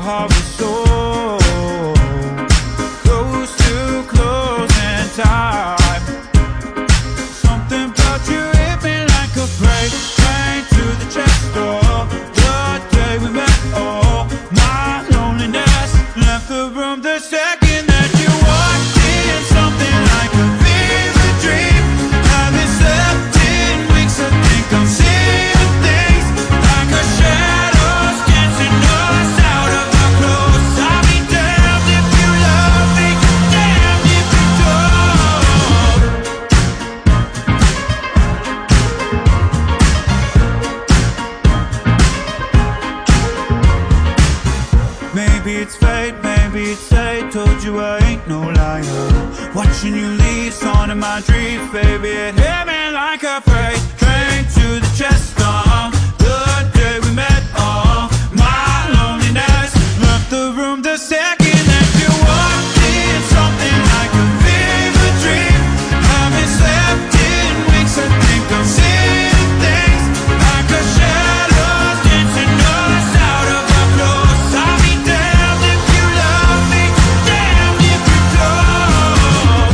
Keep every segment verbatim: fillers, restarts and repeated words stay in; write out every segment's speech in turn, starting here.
heart was so close to close and tight. Something about you hit me like a freight train to the chest door. The day we met, oh, my loneliness left the room the second that you walked in. Something like a fever dream. Haven't slept in weeks, I think I'm seeing things like a shadows dancing us out of our clothes. I'll be damned if you love me, damned if you don't. Maybe it's fate, maybe it's fate. Told you I ain't no liar. Watching you leave, on in my dreams, baby. It hit me like a freight train to the chest. Uh, the day we met, oh, my loneliness left the room the second that you walked in. Something like a fever dream. Haven't slept in weeks, I think I'm seeing things like a shadows dancing us out of our clothes. I'll be damned if you love me, damned if you don't.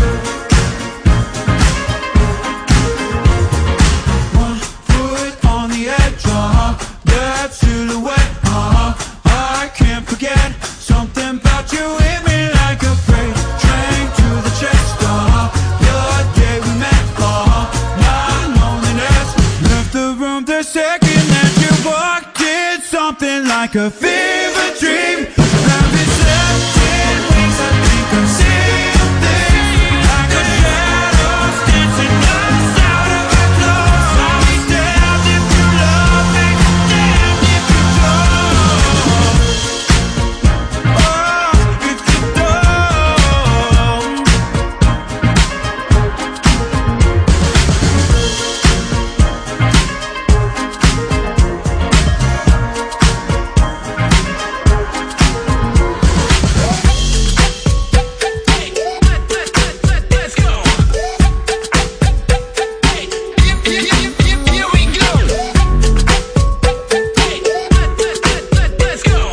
One foot on the edge, uh-huh, that silhouette, uh-huh, I can't forget. Something about you hit me like a freight train to the chest, uh-huh, the day we met, uh-huh, my loneliness left the room the second that you walked in. Something like a fever dream. Haven't slept in weeks, I think I'm seeing things like a shadows dancing us out of our clothes. I'll be damned if you love me, damned if you don't. Oh, if you don't. Let's go. Here we go. Let's go.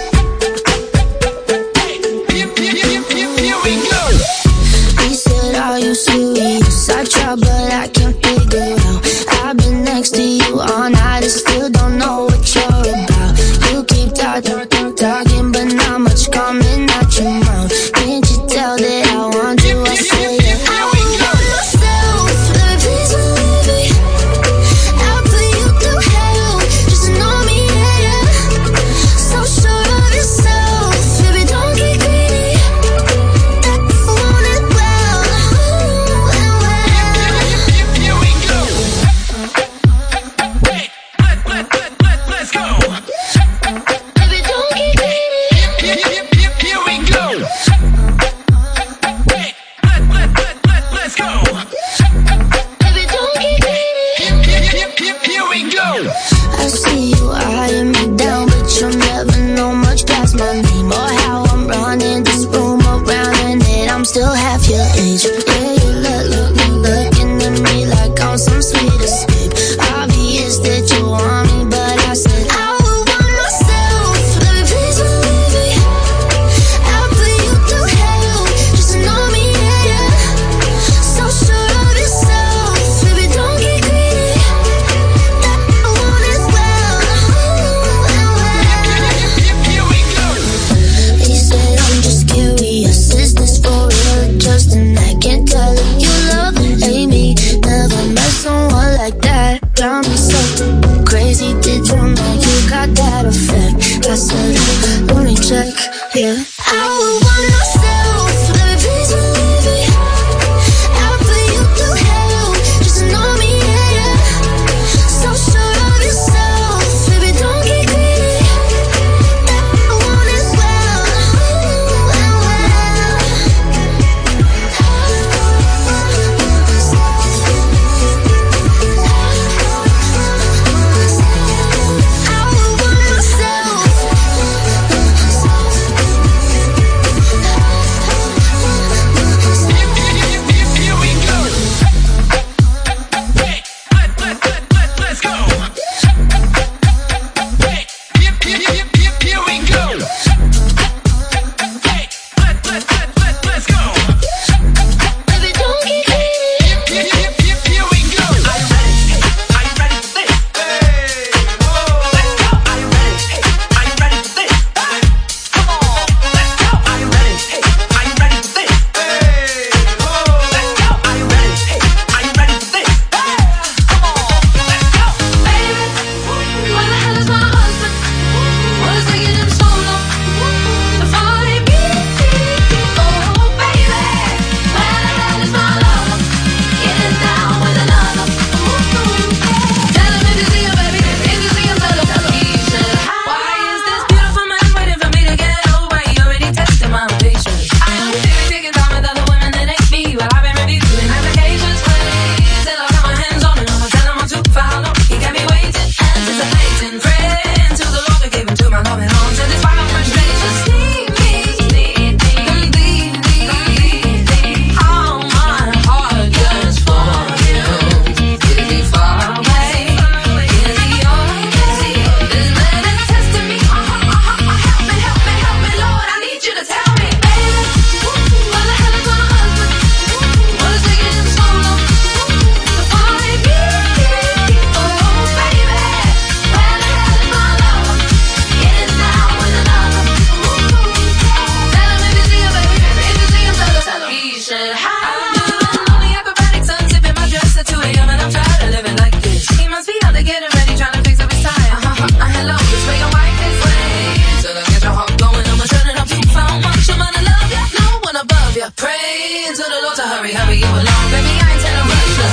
Here we go. He said, are you serious? I try but I can't figure it out. I've been next to you all night and still don't know what you're about. You keep talking, talking, but not much coming out your mouth. Can't you tell that I want you? I say it. I want myself, baby, please believe me. I'll put you through hell, just to know me, yeah, yeah. So sure of yourself, baby, don't get greedy. That you want it well, ooh, and well. Here we go. Wait, let, let, let, let, let's go. Baby, don't This way your wife is lame. Till I get your heart going, I'ma turn it up to found much. I'm gonna love ya, no one above ya. Pray to the Lord to hurry, hurry you along. Baby, I ain't telling rush ya.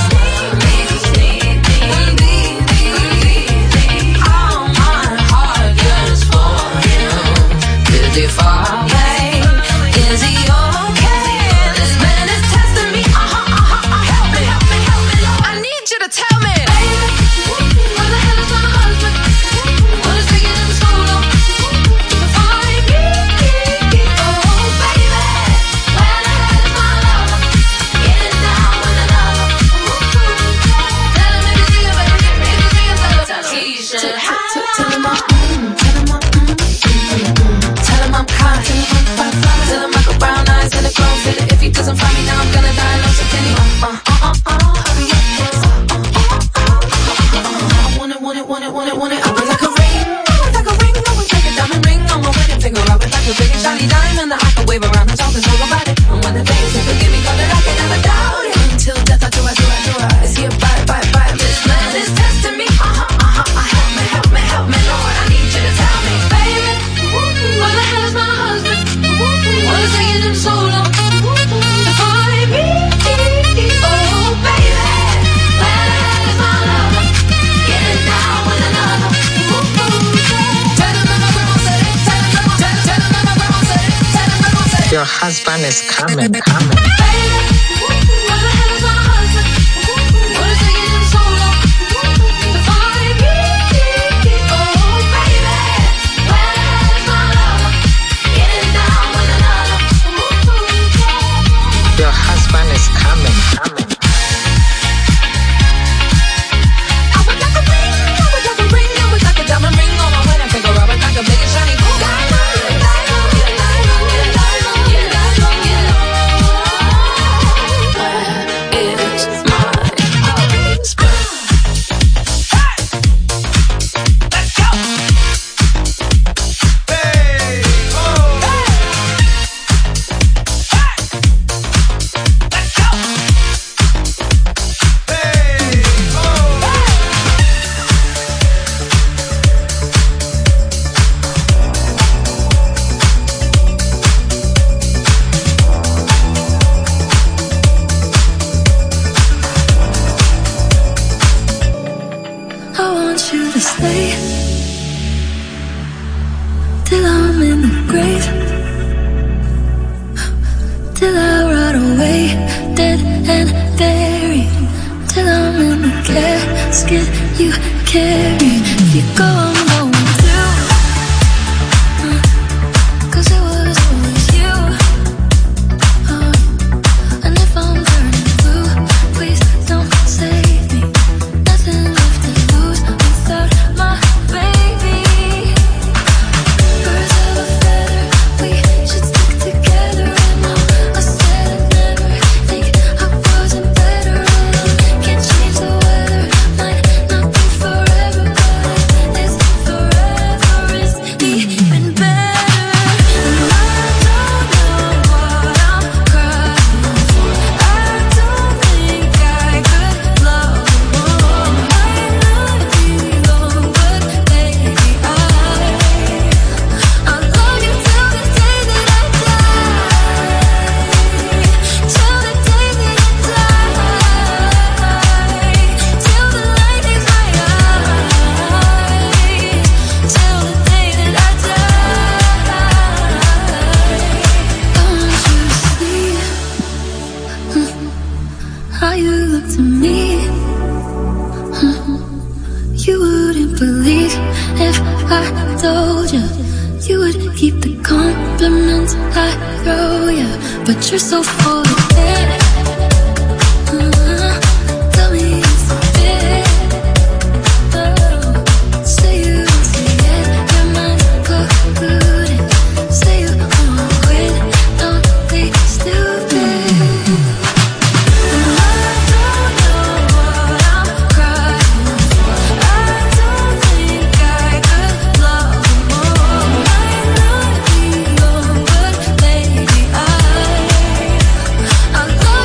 All my heart yearns for him. Did he fall? Is he okay? This man is testing me. Uh-huh, uh-huh, uh, help me, help me, help me, Lord. I need you to tell me, baby, where the hell is my husband? What is taking him so long to find me? Oh, baby, where the hell is my lover? Getting down with another. Tell him if you see him, baby, if you see him, tell him, tell him he should have. Tell him I'm, mm, tell him I'm, mm, mm, mm. Tell him I'm hot, tell him I'm fine, fine. Tell him I got brown eyes and a clone fit. If he doesn't find me now, I'm gonna die. No, so can he? Uh, uh, uh, uh, uh, hurry up, yes. Uh, uh, uh, uh, uh, uh, I want it, want it, want it, want it, want it. I would like a ring, I would like a ring, I would like a diamond ring on my wedding finger. I would like a big and shiny diamond that I can wave around and talk and talk about it. And when the things never give me color, I can never doubt it. Until death, I do, I do, I do, I. Is he a bite, bite, bite? This man is testing me. Uh huh, uh huh, uh, help me, help me, help me, Lord. I need you to tell me, baby, where the hell is my husband? What is taking him so long to find me? Oh, baby, where the hell is my lover? Getting down with another. Tell him that my grandma said it. Tell him, grandma, tell, tell him that my grandma said it. Tell him, grandma said it. Your husband is coming, coming. Baby, where the hell is my husband? What is taking him so long to find me? Oh, baby, where the hell is my lover? Getting down with another. Your husband is coming, coming. I would like a ring, I would like a ring, I would like a diamond ring on my wedding finger. I would like a big and shiny gold diamond, diamond, yeah, diamond, yeah, diamond, yeah, diamond, yeah. Where is my husband? Hey! Let's go! Hey! Oh! Hey! Hey! Let's go! Hey! Oh! I want you to stay till I'm in the grave, till I rot away, dead and buried, till I'm in the casket you carry. If you go, I'm going too, uh, 'cause it was always you. uh, And if I'm turning blue, please don't save me. Nothing left to lose without my baby. Birds of a feather, we should stick together. And now I said I'd never think I wasn't better alone. Can't change the weather, might not be forever, but it's forever is even better. And I don't know what I'm crying for. I don't think I could love more. Might not be long, but maybe I I'll love you till the day that I die. Till the day that I die. Till the light is my eyes. Till the day that I die. I want you to see how you look to me. You wouldn't believe if I told you. You would keep the compliments I throw you, but you're so full of it. Uh, Tell me it's a fit. Oh, say you don't see it, your mind's polluted. Say you won't quit, don't be stupid. And I don't know what I'm crying for. I don't think I could love more. Might not be long, but maybe I I'll love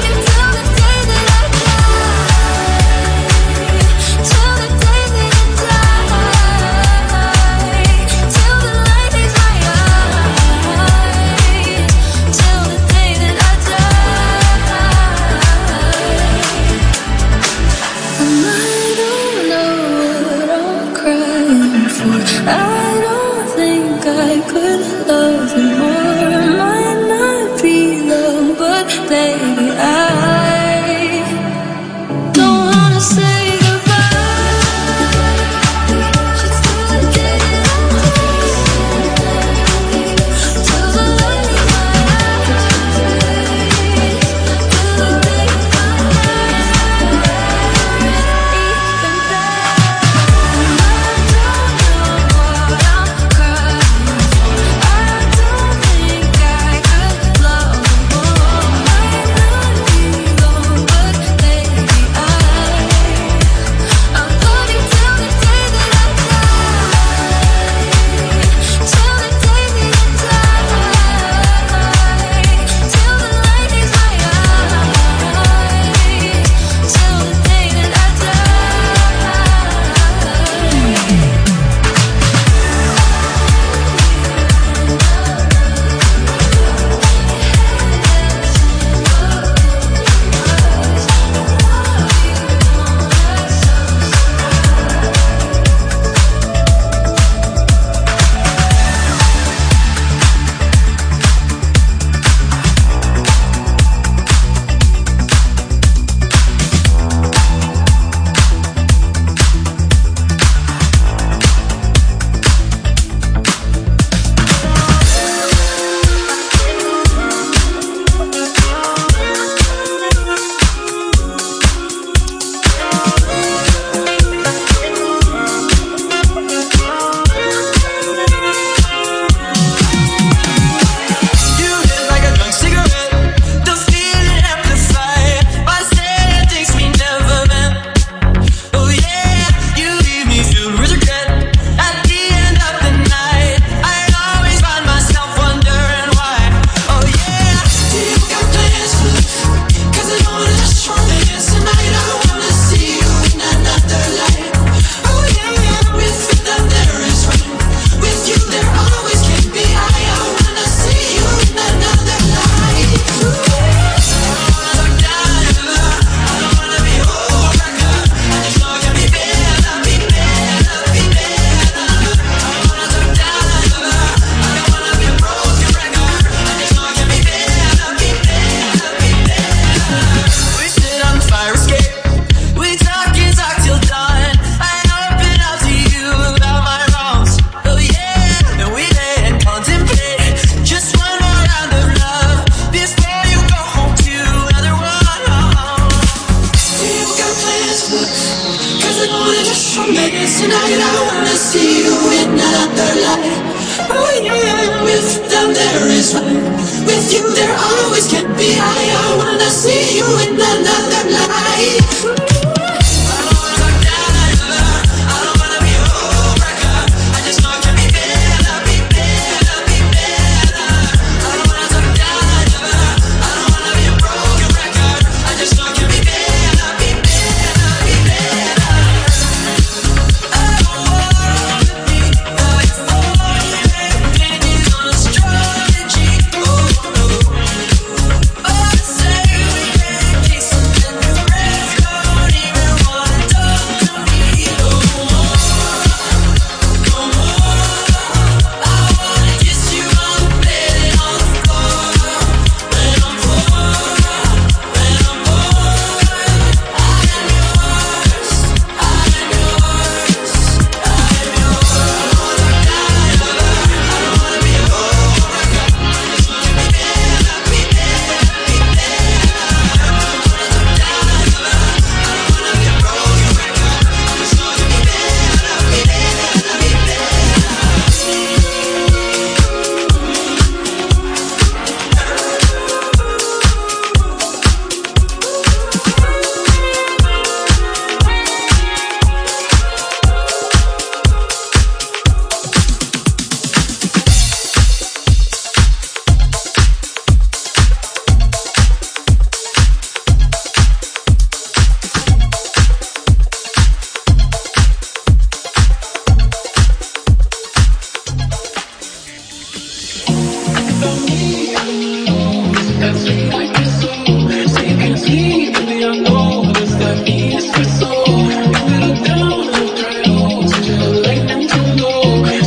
Down,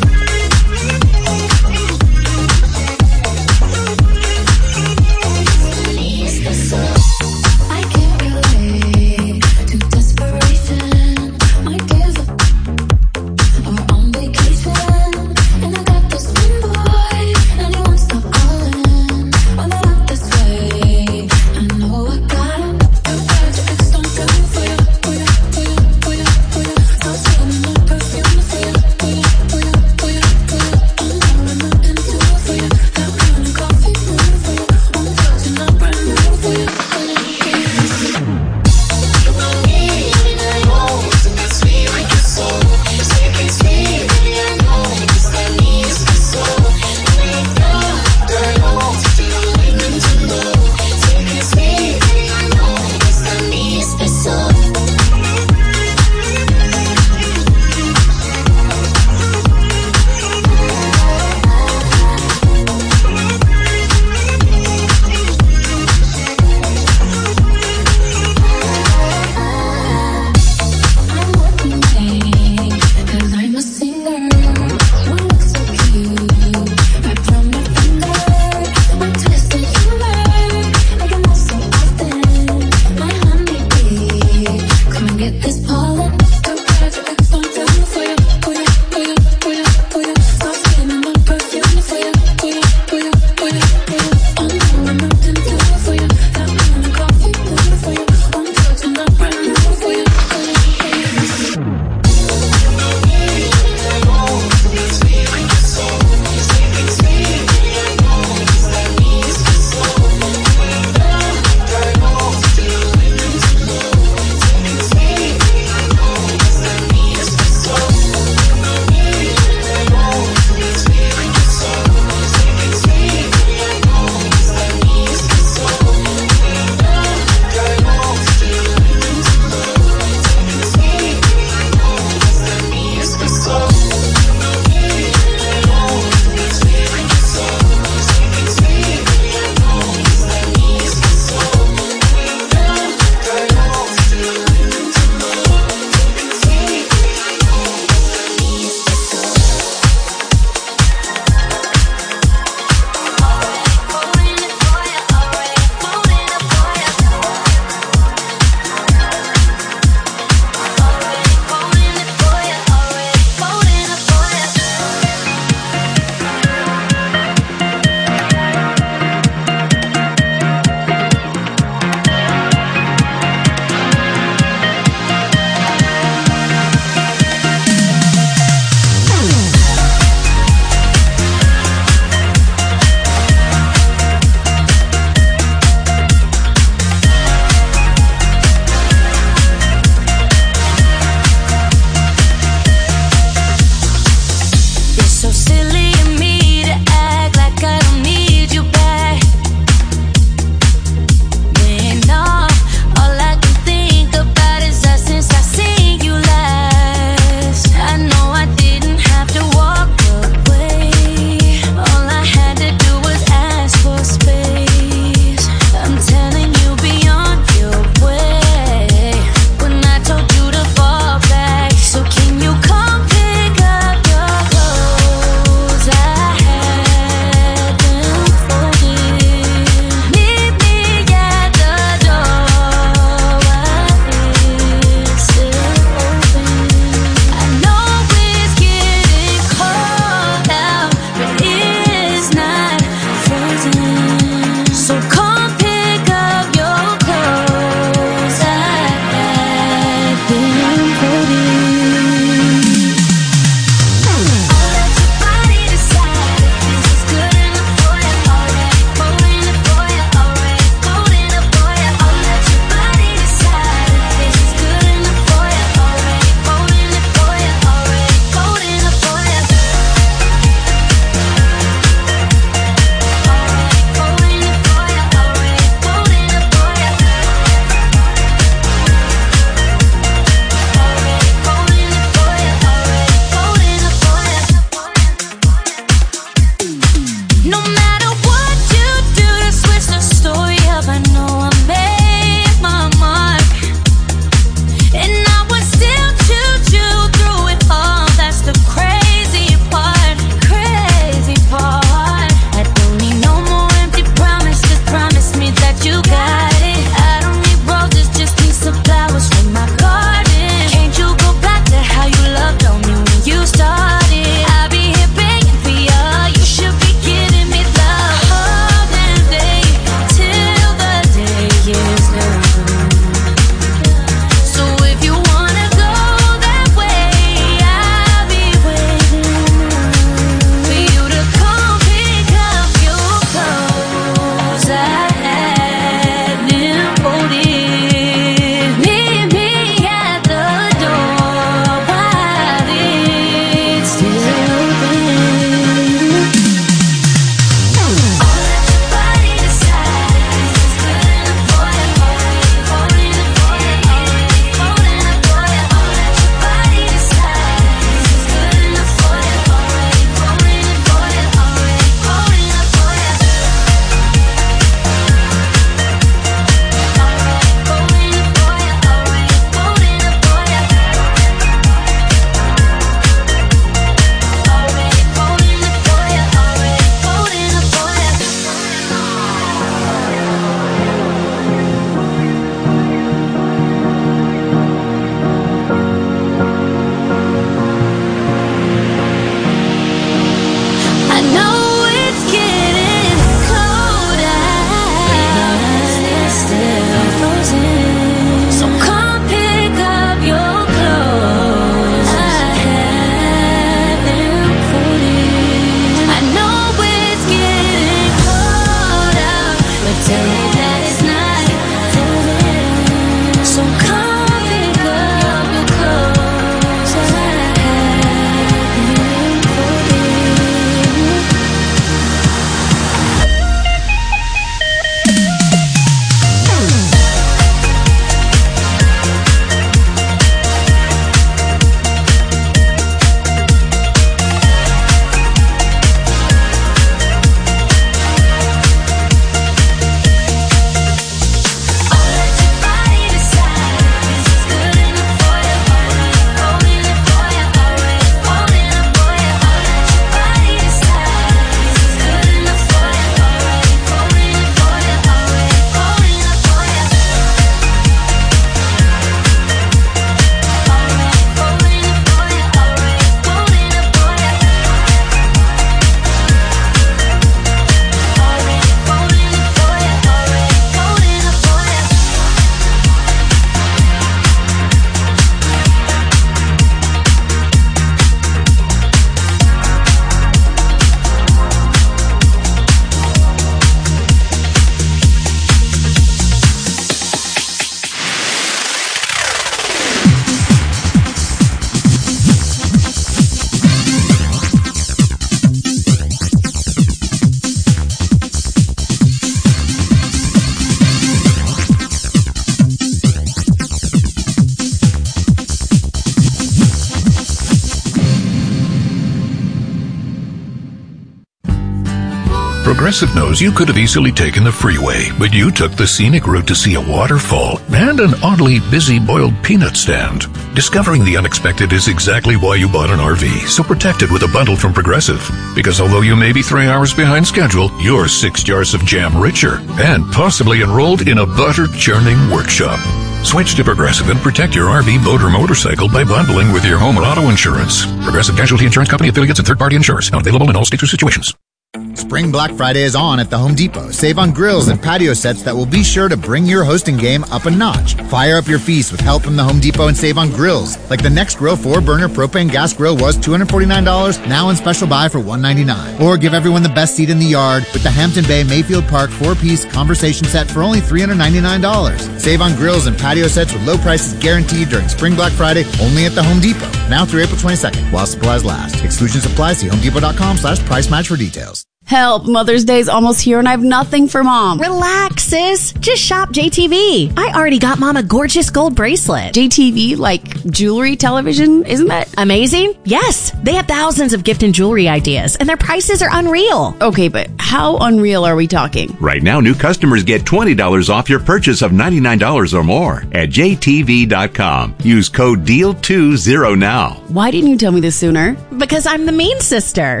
Progressive knows you could have easily taken the freeway, but you took the scenic route to see a waterfall and an oddly busy boiled peanut stand. Discovering the unexpected is exactly why you bought an R V, so protect it with a bundle from Progressive. Because although you may be three hours behind schedule, you're six jars of jam richer and possibly enrolled in a butter-churning workshop. Switch to Progressive and protect your R V, boat, or motorcycle by bundling with your home or auto insurance. Progressive Casualty Insurance Company, affiliates, and third-party insurers. Not available in all states or situations. Spring Black Friday is on at the Home Depot. Save on grills and patio sets that will be sure to bring your hosting game up a notch. Fire up your feast with help from the Home Depot and save on grills. Like the Next Grill four burner propane gas grill was two hundred forty-nine dollars, now in special buy for one hundred ninety-nine dollars. Or give everyone the best seat in the yard with the Hampton Bay Mayfield Park four-piece conversation set for only three hundred ninety-nine dollars. Save on grills and patio sets with low prices guaranteed during Spring Black Friday only at the Home Depot. Now through April twenty-second, while supplies last. Exclusions apply. See homedepot.com slash price match for details. Help, Mother's Day's almost here and I have nothing for Mom. Relax, sis. Just shop J T V. I already got Mom a gorgeous gold bracelet. J T V, like jewelry, television, isn't that amazing? Yes. They have thousands of gift and jewelry ideas, and their prices are unreal. Okay, but how unreal are we talking? Right now, new customers get twenty dollars off your purchase of ninety-nine dollars or more at J T V dot com. Use code D E A L twenty now. Why didn't you tell me this sooner? Because I'm the mean sister.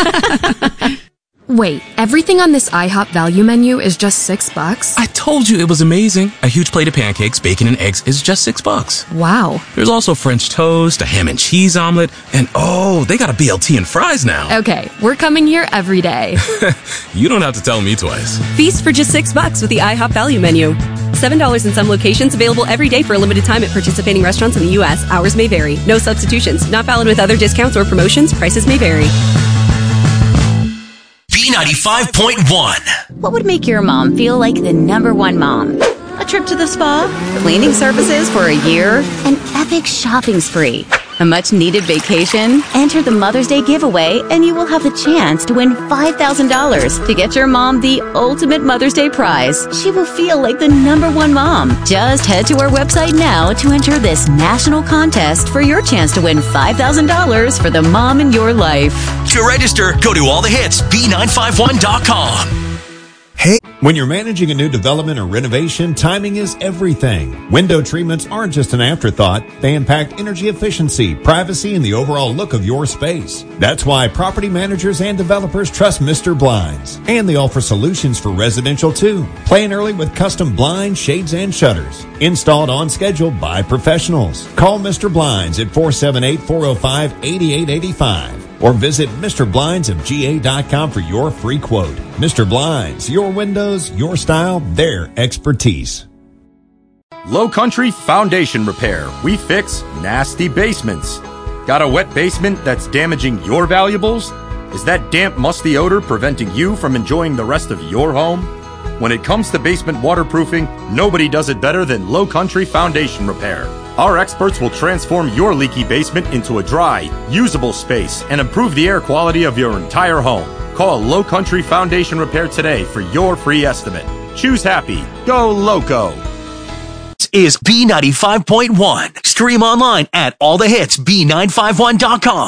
Wait, everything on this IHOP value menu is just six bucks? I told you it was amazing. A huge plate of pancakes, bacon, and eggs is just six bucks. Wow. There's also French toast, a ham and cheese omelet, and oh, they got a B L T and fries now. Okay, we're coming here every day. You don't have to tell me twice. Feast for just six bucks with the IHOP value menu. seven dollars in some locations, available every day for a limited time at participating restaurants in the U S. Hours may vary. No substitutions. Not valid with other discounts or promotions. Prices may vary. B ninety-five point one. What would make your mom feel like the number one mom? A trip to the spa? Cleaning services for a year? An epic shopping spree? A much-needed vacation? Enter the Mother's Day giveaway and you will have the chance to win five thousand dollars to get your mom the ultimate Mother's Day prize. She will feel like the number one mom. Just head to our website now to enter this national contest for your chance to win five thousand dollars for the mom in your life. To register, go to all the hits B nine five one dot com. Hey, when you're managing a new development or renovation, timing is everything. Window treatments aren't just an afterthought. They impact energy efficiency, privacy, and the overall look of your space. That's why property managers and developers trust Mister Blinds. And they offer solutions for residential too. Plan early with custom blinds, shades, and shutters. Installed on schedule by professionals. Call Mister Blinds at four seven eight, four oh five, eight eight eight five. Or visit Mister Blinds of G A dot com for your free quote. Mister Blinds, your windows, your style, their expertise. Low Country Foundation Repair. We fix nasty basements. Got a wet basement that's damaging your valuables? Is that damp, musty odor preventing you from enjoying the rest of your home? When it comes to basement waterproofing, nobody does it better than Low Country Foundation Repair. Our experts will transform your leaky basement into a dry, usable space and improve the air quality of your entire home. Call Low Country Foundation Repair today for your free estimate. Choose happy. Go Loco. This is B ninety-five point one. Stream online at all the hits B nine five one dot com.